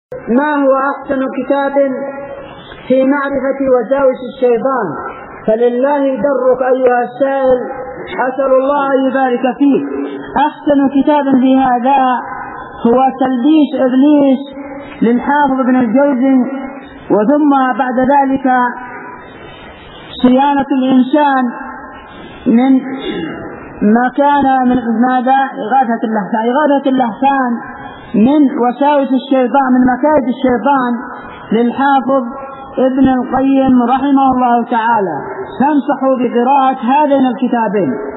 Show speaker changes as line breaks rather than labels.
ما هو أحسن كتاب في معرفة وساوس الشيطان؟ فلله درك أيها السائل، أسأل الله أن يبارك فيك. أحسن كتاب في هذا هو تلبيس إبليس للحافظ ابن الجوزي، وثم بعد ذلك صيانة الإنسان من ما كان من ماذا إغاثة اللهفان من وساوس الشيطان، من مكائد الشيطان، للحافظ ابن القيم رحمه الله تعالى. فانصحوا بقراءة هذين الكتابين.